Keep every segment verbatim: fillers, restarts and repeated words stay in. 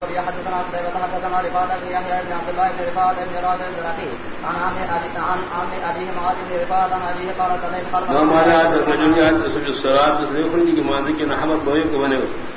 حدثنا قتيبة حدثنا رفاعة بن يحيى بن عبد الله بن رفاعة بن رافع الزرقي عن عم أبي عن عم أبيه معاذ بن رفاعة عن أبيه قال صليت خلف ما معنى هذا الرجل يأتي في الصلاة يخرج من ذلك نحمد بويه كمان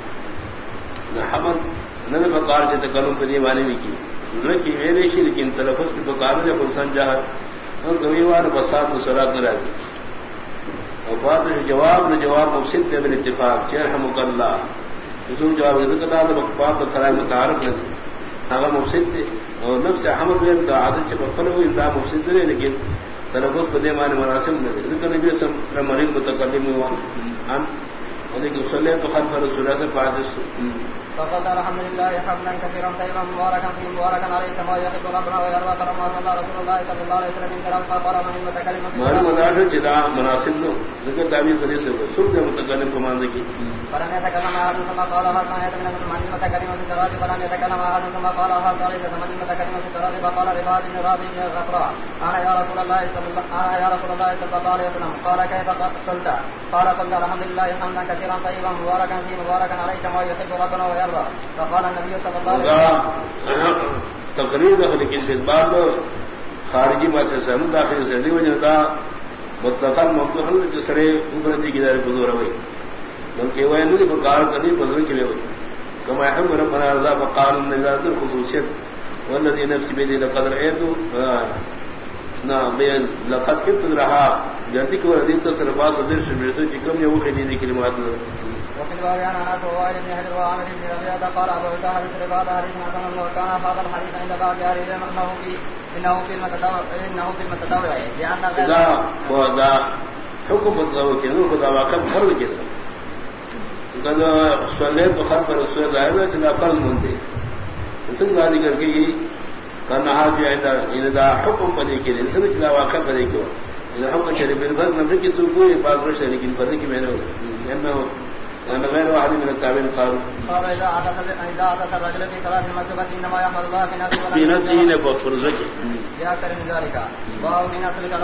نحمد نن فقار تكلم بدي معنی میں کی لکی میرے شی لیکن تلفظ کی بقار میں فرسان جہر اور کوئی بار بسات صلاۃ نہ راضی اور بات جواب نے جواب مفسد دے بالاتفاق رحمک اللہ جو جواب ذکر تھا بات کرائے متعارف نہیں اگر مفسد دے اور نفس احمد نے عادت سے بفل ہوئی دا مفسد نہیں لیکن تلفظ بدی معنی مناسب نہیں ذکر نبی صلی اللہ علیہ وسلم مرید متکلم ہوا ان لیکن صلیت خلف رسول اللہ سے بعد فقال الحمد لله حمدا كثيرا طيبا مباركا فيه مباركا عليه كما يحب ربنا ويرضى فلما صلى رسول الله صلى الله عليه وسلم كلام فقال من المتكلم مر مناش جدا مناسب نو ذکر تعبیر بدی سے سب نے متکلم کو مان کی فلم يتكلم احد ثم قال هذا ايت من المتكلم في الصلاه فلم يتكلم احد ثم قال هذا ايت من المتكلم في الصلاه فقال رفاعة بن رافع بن غفراء انا يا رسول الله صلى الله انا يا رسول الله صلى الله عليه وسلم قال كيف قلت قال قلت الحمد لله حمدا كثيرا طيبا مباركا فيه مباركا عليه كما يحب ربنا ويرضى فقال النبي صلى الله عليه وسلم تقریر داخل کی بعد خارجی بات سے سم داخل سے دی وجہ دا مطلقاً مقصود جو سڑے اوپر دی گزار بزور ہوئی بلکہ وہ نہیں فقار کرنی بدل کے لیے کما يحب ربنا رضا فقال من ذات الخصوصیت والذي نفس بيده لقد رأيت نا بين لقد كنت رها جاتی کو ردی تصرفات صدر شبیرت کی کم یہ وہ خدیدی کلمات وفي الباب عن انس ووائل بن حجر وعامر بن ربيعة قال ابو عيسى حديث رفاعة حديث حسن وكان هذا الحديث عند بعض اهل العلم انه في انه في المتتابع انه في المتتابع لان غير لا وذا حكم التطوع كده خدا واقع فرض كده كذا صليت خلف رسول الله صلى الله فرض منته انسان غادي کر کے کرنا ہے عند اذا حكم بدی کے انسان چلا واقع بدی کو اذا حكم شرع بالفرض نفس کی تو کوئی بات روش لیکن فرض کی میں نے انه أنا غير واحد من التابعين قالوا قال إذا أتت إذا أتت الرجل في صلاة المكتوبة إنما يحمد الله في نفسه في نفسه نفسه فرزك بأكثر من ذلك وهو من أصل